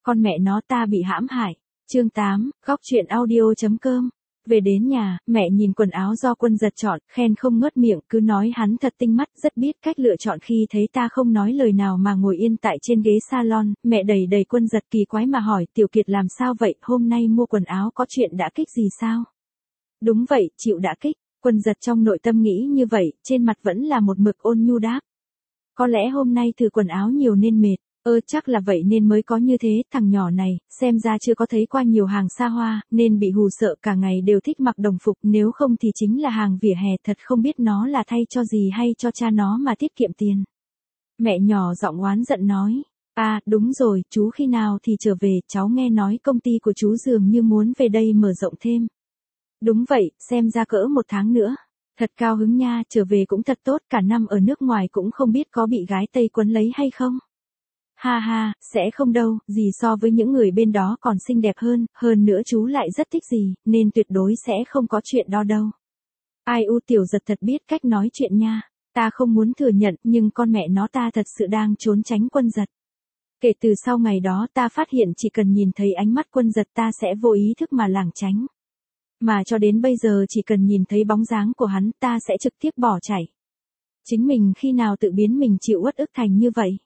Con mẹ nó ta bị hãm hại. Chương 8, góc truyện audio.com. Về đến nhà, mẹ nhìn quần áo do Quân Giật chọn, khen không ngớt miệng, cứ nói hắn thật tinh mắt, rất biết cách lựa chọn. Khi thấy ta không nói lời nào mà ngồi yên tại trên ghế salon, mẹ đẩy đẩy Quân Giật kỳ quái mà hỏi, Tiểu Kiệt làm sao vậy, hôm nay mua quần áo có chuyện đả kích gì sao? Đúng vậy, chịu đả kích. Quân Giật trong nội tâm nghĩ như vậy, trên mặt vẫn là một mực ôn nhu đáp. Có lẽ hôm nay thử quần áo nhiều nên mệt. Chắc là vậy nên mới có như thế, thằng nhỏ này, xem ra chưa có thấy qua nhiều hàng xa hoa, nên bị hù sợ cả ngày đều thích mặc đồng phục, nếu không thì chính là hàng vỉa hè, thật không biết nó là thay cho gì hay cho cha nó mà tiết kiệm tiền. Mẹ nhỏ giọng oán giận nói, đúng rồi, chú khi nào thì trở về, cháu nghe nói công ty của chú dường như muốn về đây mở rộng thêm. Đúng vậy, xem ra cỡ 1 tháng nữa. Thật cao hứng nha, trở về cũng thật tốt, cả năm ở nước ngoài cũng không biết có bị gái Tây quấn lấy hay không. Ha ha, sẽ không đâu, gì so với những người bên đó còn xinh đẹp hơn nữa chú lại rất thích gì, nên tuyệt đối sẽ không có chuyện đó đâu. Ai u Tiểu Giật thật biết cách nói chuyện nha, ta không muốn thừa nhận nhưng con mẹ nó ta thật sự đang trốn tránh Quân Giật. Kể từ sau ngày đó ta phát hiện chỉ cần nhìn thấy ánh mắt Quân Giật ta sẽ vô ý thức mà lảng tránh. Mà cho đến bây giờ chỉ cần nhìn thấy bóng dáng của hắn ta sẽ trực tiếp bỏ chạy. Chính mình khi nào tự biến mình chịu uất ức thành như vậy.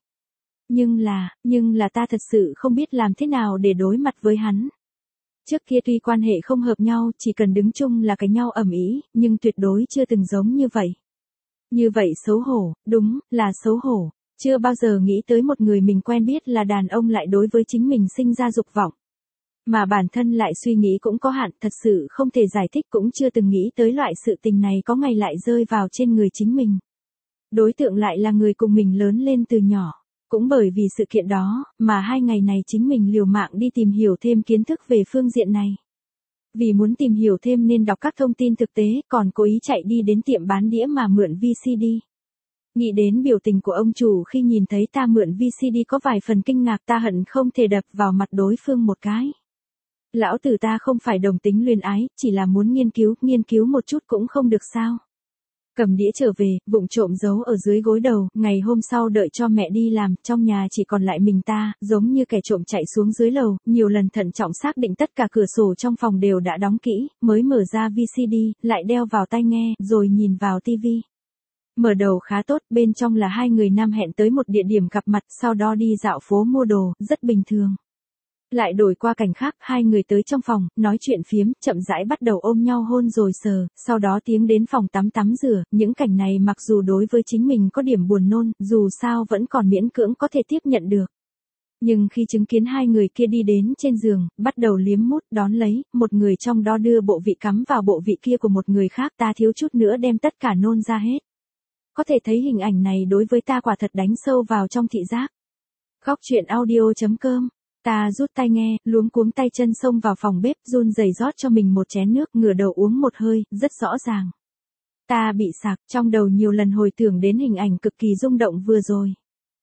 Nhưng là ta thật sự không biết làm thế nào để đối mặt với hắn. Trước kia tuy quan hệ không hợp nhau, chỉ cần đứng chung là cãi nhau ầm ĩ, nhưng tuyệt đối chưa từng giống như vậy. Như vậy xấu hổ, đúng, là xấu hổ. Chưa bao giờ nghĩ tới một người mình quen biết là đàn ông lại đối với chính mình sinh ra dục vọng. Mà bản thân lại suy nghĩ cũng có hạn, thật sự không thể giải thích, cũng chưa từng nghĩ tới loại sự tình này có ngày lại rơi vào trên người chính mình. Đối tượng lại là người cùng mình lớn lên từ nhỏ. Cũng bởi vì sự kiện đó, mà 2 ngày này chính mình liều mạng đi tìm hiểu thêm kiến thức về phương diện này. Vì muốn tìm hiểu thêm nên đọc các thông tin thực tế, còn cố ý chạy đi đến tiệm bán đĩa mà mượn VCD. Nghĩ đến biểu tình của ông chủ khi nhìn thấy ta mượn VCD có vài phần kinh ngạc, ta hận không thể đập vào mặt đối phương một cái. Lão tử ta không phải đồng tính luyến ái, chỉ là muốn nghiên cứu một chút cũng không được sao. Cầm đĩa trở về, vụng trộm giấu ở dưới gối đầu, ngày hôm sau đợi cho mẹ đi làm, trong nhà chỉ còn lại mình ta, giống như kẻ trộm chạy xuống dưới lầu, nhiều lần thận trọng xác định tất cả cửa sổ trong phòng đều đã đóng kỹ, mới mở ra VCD, lại đeo vào tai nghe, rồi nhìn vào tivi. Mở đầu khá tốt, bên trong là 2 người nam hẹn tới một địa điểm gặp mặt, sau đó đi dạo phố mua đồ, rất bình thường. Lại đổi qua cảnh khác, 2 người tới trong phòng, nói chuyện phiếm, chậm rãi bắt đầu ôm nhau hôn rồi sờ, sau đó tiến đến phòng tắm rửa, những cảnh này mặc dù đối với chính mình có điểm buồn nôn, dù sao vẫn còn miễn cưỡng có thể tiếp nhận được. Nhưng khi chứng kiến 2 người kia đi đến trên giường, bắt đầu liếm mút, đón lấy, một người trong đó đưa bộ vị cắm vào bộ vị kia của một người khác, ta thiếu chút nữa đem tất cả nôn ra hết. Có thể thấy hình ảnh này đối với ta quả thật đánh sâu vào trong thị giác. Góc truyện audio.com. Ta rút tai nghe, luống cuống tay chân xông vào phòng bếp, run rẩy rót cho mình một chén nước, ngửa đầu uống một hơi, rất rõ ràng. Ta bị sặc, trong đầu nhiều lần hồi tưởng đến hình ảnh cực kỳ rung động vừa rồi.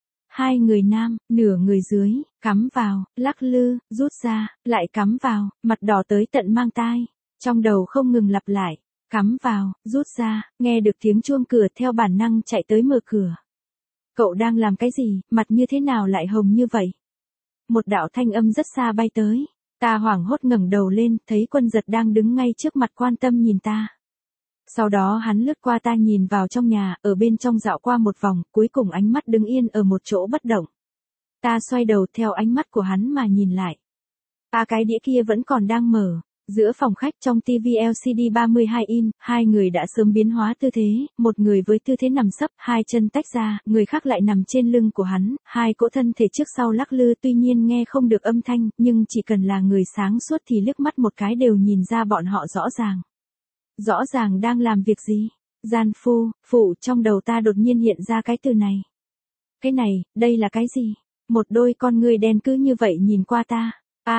2 người nam, nửa người dưới, cắm vào, lắc lư, rút ra, lại cắm vào, mặt đỏ tới tận mang tai. Trong đầu không ngừng lặp lại, cắm vào, rút ra, nghe được tiếng chuông cửa theo bản năng chạy tới mở cửa. Cậu đang làm cái gì, mặt như thế nào lại hồng như vậy? Một đạo thanh âm rất xa bay tới. Ta hoảng hốt ngẩng đầu lên, thấy Quân Giật đang đứng ngay trước mặt quan tâm nhìn ta. Sau đó hắn lướt qua ta nhìn vào trong nhà, ở bên trong dạo qua một vòng, cuối cùng ánh mắt đứng yên ở một chỗ bất động. Ta xoay đầu theo ánh mắt của hắn mà nhìn lại. Cái đĩa kia vẫn còn đang mở. Giữa phòng khách trong TV LCD 32 inch, 2 người đã sớm biến hóa tư thế, một người với tư thế nằm sấp, 2 chân tách ra, người khác lại nằm trên lưng của hắn, 2 cỗ thân thể trước sau lắc lư, tuy nhiên nghe không được âm thanh, nhưng chỉ cần là người sáng suốt thì liếc mắt một cái đều nhìn ra bọn họ rõ ràng. Rõ ràng đang làm việc gì? Gian phụ, trong đầu ta đột nhiên hiện ra cái từ này. Cái này, đây là cái gì? Một đôi con ngươi đen cứ như vậy nhìn qua ta.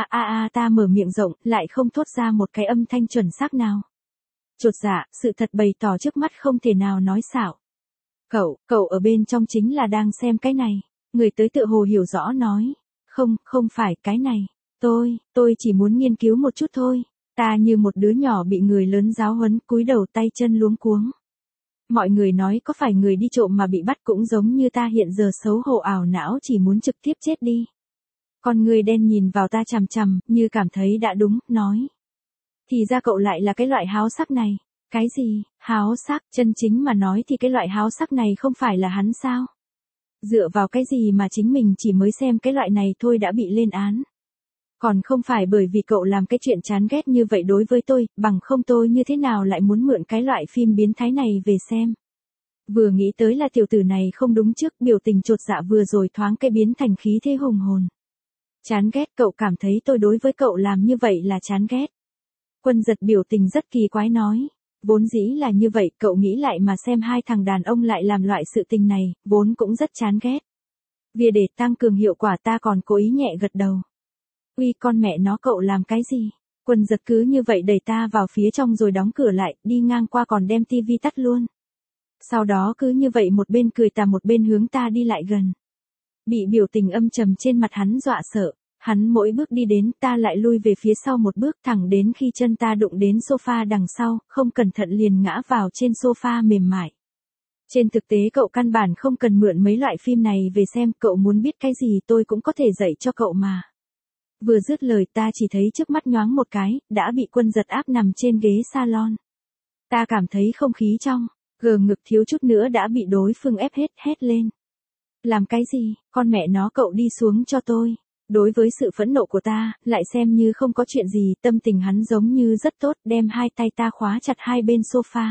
Ta mở miệng rộng, lại không thốt ra một cái âm thanh chuẩn xác nào. Chột dạ, sự thật bày tỏ trước mắt không thể nào nói xạo. Cậu ở bên trong chính là đang xem cái này. Người tới tựa hồ hiểu rõ nói. Không phải cái này. Tôi chỉ muốn nghiên cứu một chút thôi. Ta như một đứa nhỏ bị người lớn giáo huấn, cúi đầu tay chân luống cuống. Mọi người nói có phải người đi trộm mà bị bắt cũng giống như ta hiện giờ xấu hổ ảo não chỉ muốn trực tiếp chết đi. Con người đen nhìn vào ta chằm chằm, như cảm thấy đã đúng, nói. Thì ra cậu lại là cái loại háo sắc này. Cái gì, háo sắc, chân chính mà nói thì cái loại háo sắc này không phải là hắn sao? Dựa vào cái gì mà chính mình chỉ mới xem cái loại này thôi đã bị lên án? Còn không phải bởi vì cậu làm cái chuyện chán ghét như vậy đối với tôi, bằng không tôi như thế nào lại muốn mượn cái loại phim biến thái này về xem. Vừa nghĩ tới là tiểu tử này không đúng trước, biểu tình chột dạ vừa rồi thoáng cái biến thành khí thế hùng hồn. Chán ghét, cậu cảm thấy tôi đối với cậu làm như vậy là chán ghét. Quân Giật biểu tình rất kỳ quái nói. Vốn dĩ là như vậy, cậu nghĩ lại mà xem hai thằng đàn ông lại làm loại sự tình này, vốn cũng rất chán ghét. Vì để tăng cường hiệu quả ta còn cố ý nhẹ gật đầu. Uy con mẹ nó cậu làm cái gì? Quân Giật cứ như vậy đẩy ta vào phía trong rồi đóng cửa lại, đi ngang qua còn đem tivi tắt luôn. Sau đó cứ như vậy một bên cười tà một bên hướng ta đi lại gần. Bị biểu tình âm trầm trên mặt hắn dọa sợ. Hắn mỗi bước đi đến ta lại lui về phía sau một bước thẳng đến khi chân ta đụng đến sofa đằng sau, không cẩn thận liền ngã vào trên sofa mềm mại. Trên thực tế cậu căn bản không cần mượn mấy loại phim này về xem, cậu muốn biết cái gì tôi cũng có thể dạy cho cậu mà. Vừa dứt lời ta chỉ thấy trước mắt nhoáng một cái, đã bị Quân Giật áp nằm trên ghế salon. Ta cảm thấy không khí trong, ngực thiếu chút nữa đã bị đối phương ép hét lên. Làm cái gì, con mẹ nó cậu đi xuống cho tôi. Đối với sự phẫn nộ của ta, lại xem như không có chuyện gì, tâm tình hắn giống như rất tốt, đem hai tay ta khóa chặt hai bên sofa.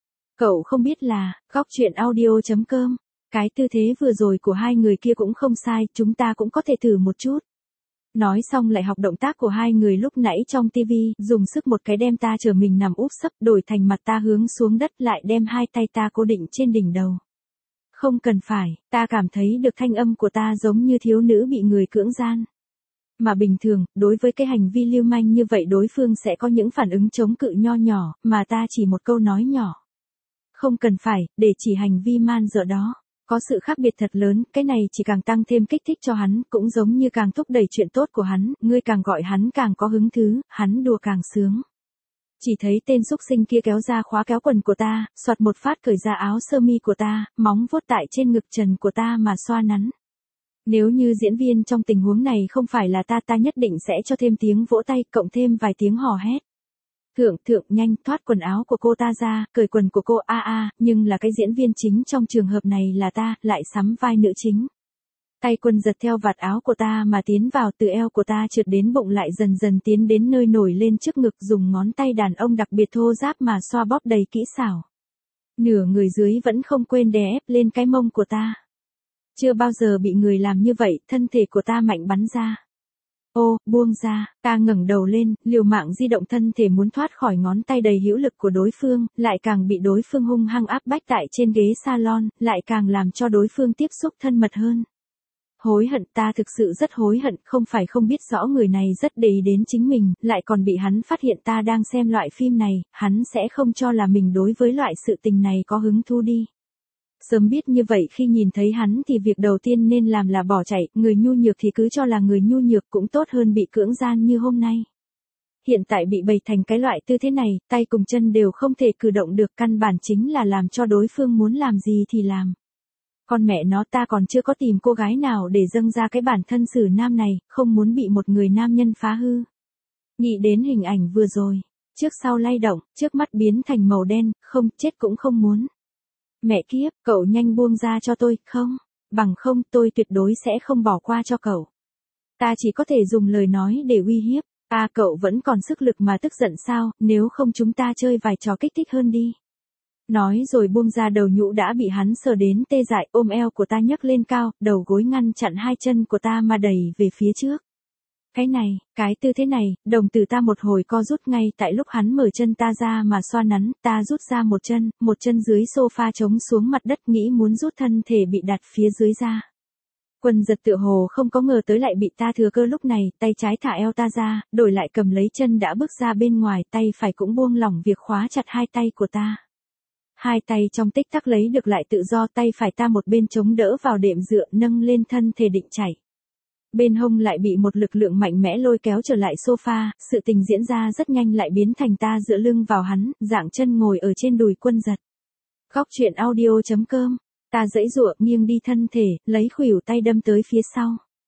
Cậu không biết là, góc chuyện audio.com, cái tư thế vừa rồi của hai người kia cũng không sai, chúng ta cũng có thể thử một chút. Nói xong lại học động tác của hai người lúc nãy trong tivi, dùng sức một cái đem ta trở mình nằm úp sấp, đổi thành mặt ta hướng xuống đất lại đem hai tay ta cố định trên đỉnh đầu. Không cần phải, ta cảm thấy được thanh âm của ta giống như thiếu nữ bị người cưỡng gian. Mà bình thường, đối với cái hành vi lưu manh như vậy đối phương sẽ có những phản ứng chống cự nho nhỏ, mà ta chỉ một câu nói nhỏ. Không cần phải, để chỉ hành vi man dợ đó. Có sự khác biệt thật lớn, cái này chỉ càng tăng thêm kích thích cho hắn, cũng giống như càng thúc đẩy chuyện tốt của hắn, ngươi càng gọi hắn càng có hứng thú, hắn đùa càng sướng. Chỉ thấy tên xúc sinh kia kéo ra khóa kéo quần của ta, soạt một phát cởi ra áo sơ mi của ta, móng vuốt tại trên ngực trần của ta mà xoa nắn. Nếu như diễn viên trong tình huống này không phải là ta nhất định sẽ cho thêm tiếng vỗ tay, cộng thêm vài tiếng hò hét. Thượng, nhanh, thoát quần áo của cô ta ra, cởi quần của cô nhưng là cái diễn viên chính trong trường hợp này là ta, lại sắm vai nữ chính. Tay Quân giật theo vạt áo của ta mà tiến vào từ eo của ta trượt đến bụng lại dần dần tiến đến nơi nổi lên trước ngực dùng ngón tay đàn ông đặc biệt thô ráp mà xoa bóp đầy kỹ xảo. Nửa người dưới vẫn không quên đè ép lên cái mông của ta. Chưa bao giờ bị người làm như vậy, thân thể của ta mạnh bắn ra. Ô, buông ra, ta ngẩng đầu lên, liều mạng di động thân thể muốn thoát khỏi ngón tay đầy hữu lực của đối phương, lại càng bị đối phương hung hăng áp bách tại trên ghế salon, lại càng làm cho đối phương tiếp xúc thân mật hơn. Hối hận, ta thực sự rất hối hận, không phải không biết rõ người này rất để ý đến chính mình, lại còn bị hắn phát hiện ta đang xem loại phim này, hắn sẽ không cho là mình đối với loại sự tình này có hứng thú đi. Sớm biết như vậy khi nhìn thấy hắn thì việc đầu tiên nên làm là bỏ chạy, người nhu nhược thì cứ cho là người nhu nhược cũng tốt hơn bị cưỡng gian như hôm nay. Hiện tại bị bày thành cái loại tư thế này, tay cùng chân đều không thể cử động được, căn bản chính là làm cho đối phương muốn làm gì thì làm. Con mẹ nó, ta còn chưa có tìm cô gái nào để dâng ra cái bản thân xử nam này, không muốn bị một người nam nhân phá hư. Nghĩ đến hình ảnh vừa rồi, trước sau lay động, trước mắt biến thành màu đen, không, chết cũng không muốn. Mẹ kiếp, cậu nhanh buông ra cho tôi, không, bằng không tôi tuyệt đối sẽ không bỏ qua cho cậu. Ta chỉ có thể dùng lời nói để uy hiếp. Cậu vẫn còn sức lực mà tức giận sao, nếu không chúng ta chơi vài trò kích thích hơn đi. Nói rồi buông ra đầu nhũ đã bị hắn sờ đến tê dại, ôm eo của ta nhấc lên cao, đầu gối ngăn chặn hai chân của ta mà đẩy về phía trước. Cái này, cái tư thế này, đồng tử ta một hồi co rút ngay tại lúc hắn mở chân ta ra mà xoa nắn, ta rút ra một chân dưới sofa chống xuống mặt đất nghĩ muốn rút thân thể bị đặt phía dưới ra. Quân giật tựa hồ không có ngờ tới lại bị ta thừa cơ lúc này, tay trái thả eo ta ra, đổi lại cầm lấy chân đã bước ra bên ngoài, tay phải cũng buông lỏng việc khóa chặt hai tay của ta. Hai tay trong tích tắc lấy được lại tự do, tay phải ta một bên chống đỡ vào đệm dựa nâng lên thân thể định chạy. Bên hông lại bị một lực lượng mạnh mẽ lôi kéo trở lại sofa, sự tình diễn ra rất nhanh lại biến thành ta dựa lưng vào hắn, dạng chân ngồi ở trên đùi Quân giật. Góc chuyện audio.com, ta giãy giụa nghiêng đi thân thể, lấy khuỷu tay đâm tới phía sau.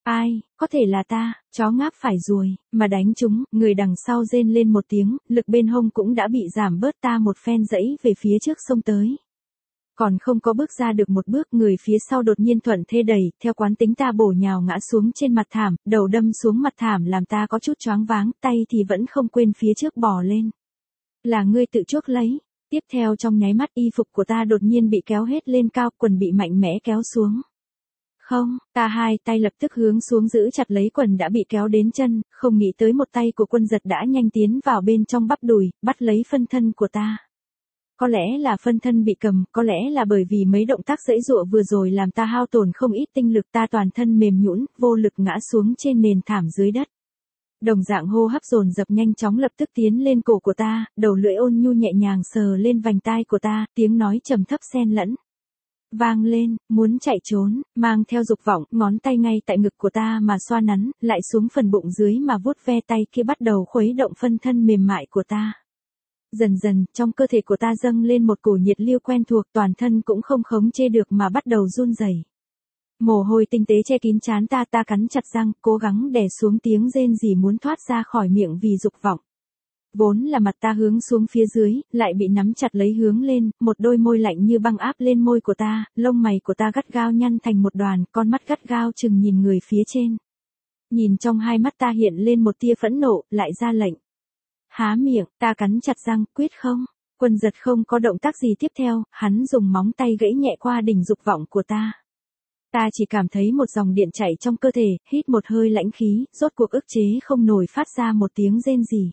Ai, có thể là ta, chó ngáp phải ruồi, mà đánh chúng, người đằng sau rên lên một tiếng, lực bên hông cũng đã bị giảm bớt, ta một phen dẫy về phía trước xông tới. Còn không có bước ra được một bước, người phía sau đột nhiên thuận thế đẩy, theo quán tính ta bổ nhào ngã xuống trên mặt thảm, đầu đâm xuống mặt thảm làm ta có chút choáng váng, tay thì vẫn không quên phía trước bò lên. Là ngươi tự chuốc lấy. Tiếp theo trong nháy mắt y phục của ta đột nhiên bị kéo hết lên cao, quần bị mạnh mẽ kéo xuống. Không, ta hai tay lập tức hướng xuống giữ chặt lấy quần đã bị kéo đến chân, không nghĩ tới một tay của Quân Giật đã nhanh tiến vào bên trong bắp đùi, bắt lấy phân thân của ta. Có lẽ là phân thân bị cầm, có lẽ là bởi vì mấy động tác giãy giụa vừa rồi làm ta hao tổn không ít tinh lực, ta toàn thân mềm nhũn, vô lực ngã xuống trên nền thảm dưới đất. Đồng dạng hô hấp dồn dập nhanh chóng lập tức tiến lên cổ của ta, đầu lưỡi ôn nhu nhẹ nhàng sờ lên vành tai của ta, tiếng nói trầm thấp xen lẫn vang lên, muốn chạy trốn, mang theo dục vọng, ngón tay ngay tại ngực của ta mà xoa nắn, lại xuống phần bụng dưới mà vuốt ve, tay kia bắt đầu khuấy động phân thân mềm mại của ta. Dần dần, trong cơ thể của ta dâng lên một cổ nhiệt lưu quen thuộc, toàn thân cũng không khống chế được mà bắt đầu run rẩy. Mồ hôi tinh tế che kín trán ta, ta cắn chặt răng, cố gắng đè xuống tiếng rên rỉ muốn thoát ra khỏi miệng vì dục vọng. Vốn là mặt ta hướng xuống phía dưới, lại bị nắm chặt lấy hướng lên, một đôi môi lạnh như băng áp lên môi của ta, lông mày của ta gắt gao nhăn thành một đoàn, con mắt gắt gao chừng nhìn người phía trên. Nhìn trong hai mắt ta hiện lên một tia phẫn nộ, lại ra lệnh. Há miệng, ta cắn chặt răng, quyết không. Quân Giật không có động tác gì tiếp theo, hắn dùng móng tay gãy nhẹ qua đỉnh dục vọng của ta. Ta chỉ cảm thấy một dòng điện chảy trong cơ thể, hít một hơi lãnh khí, rốt cuộc ức chế không nổi phát ra một tiếng rên rỉ.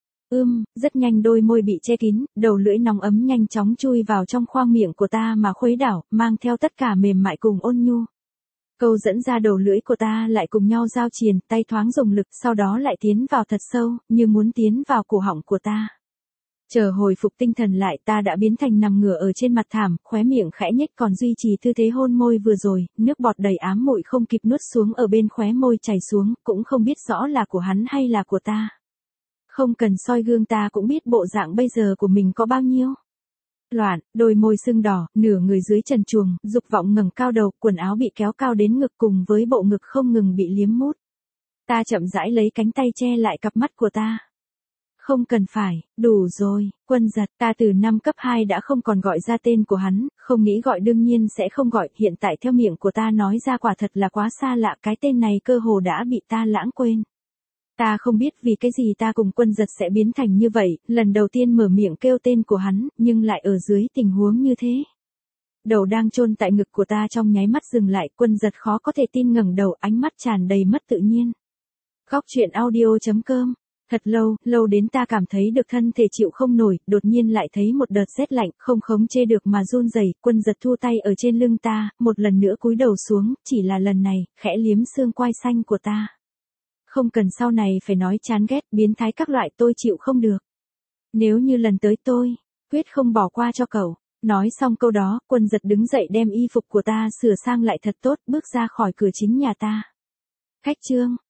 Rất nhanh đôi môi bị che kín, đầu lưỡi nóng ấm nhanh chóng chui vào trong khoang miệng của ta mà khuấy đảo, mang theo tất cả mềm mại cùng ôn nhu. Câu dẫn ra đầu lưỡi của ta lại cùng nhau giao triền, tay thoáng dùng lực, sau đó lại tiến vào thật sâu, như muốn tiến vào cổ họng của ta. Chờ hồi phục tinh thần lại, ta đã biến thành nằm ngửa ở trên mặt thảm, khóe miệng khẽ nhếch còn duy trì tư thế hôn môi vừa rồi, nước bọt đầy ám muội không kịp nuốt xuống ở bên khóe môi chảy xuống, cũng không biết rõ là của hắn hay là của ta. Không cần soi gương ta cũng biết bộ dạng bây giờ của mình có bao nhiêu. Loạn, đôi môi sưng đỏ, nửa người dưới trần truồng, dục vọng ngẩng cao đầu, quần áo bị kéo cao đến ngực cùng với bộ ngực không ngừng bị liếm mút. Ta chậm rãi lấy cánh tay che lại cặp mắt của ta. Không cần phải, đủ rồi, Quân Giật, ta từ năm cấp 2 đã không còn gọi ra tên của hắn, không nghĩ gọi đương nhiên sẽ không gọi, hiện tại theo miệng của ta nói ra quả thật là quá xa lạ, cái tên này cơ hồ đã bị ta lãng quên. Ta không biết vì cái gì ta cùng Quân Giật sẽ biến thành như vậy, lần đầu tiên mở miệng kêu tên của hắn, nhưng lại ở dưới tình huống như thế. Đầu đang chôn tại ngực của ta trong nháy mắt dừng lại, Quân Giật khó có thể tin ngẩng đầu, ánh mắt tràn đầy mất tự nhiên. Góc truyện audio.com. Thật lâu đến ta cảm thấy được thân thể chịu không nổi, đột nhiên lại thấy một đợt rét lạnh, không khống chế được mà run rẩy. Quân Giật thu tay ở trên lưng ta, một lần nữa cúi đầu xuống, chỉ là lần này, khẽ liếm xương quai xanh của ta. Không cần sau này phải nói chán ghét, biến thái các loại, tôi chịu không được. Nếu như lần tới tôi, quyết không bỏ qua cho cậu. Nói xong câu đó, Quân Giật đứng dậy đem y phục của ta sửa sang lại thật tốt, bước ra khỏi cửa chính nhà ta. Khách trương,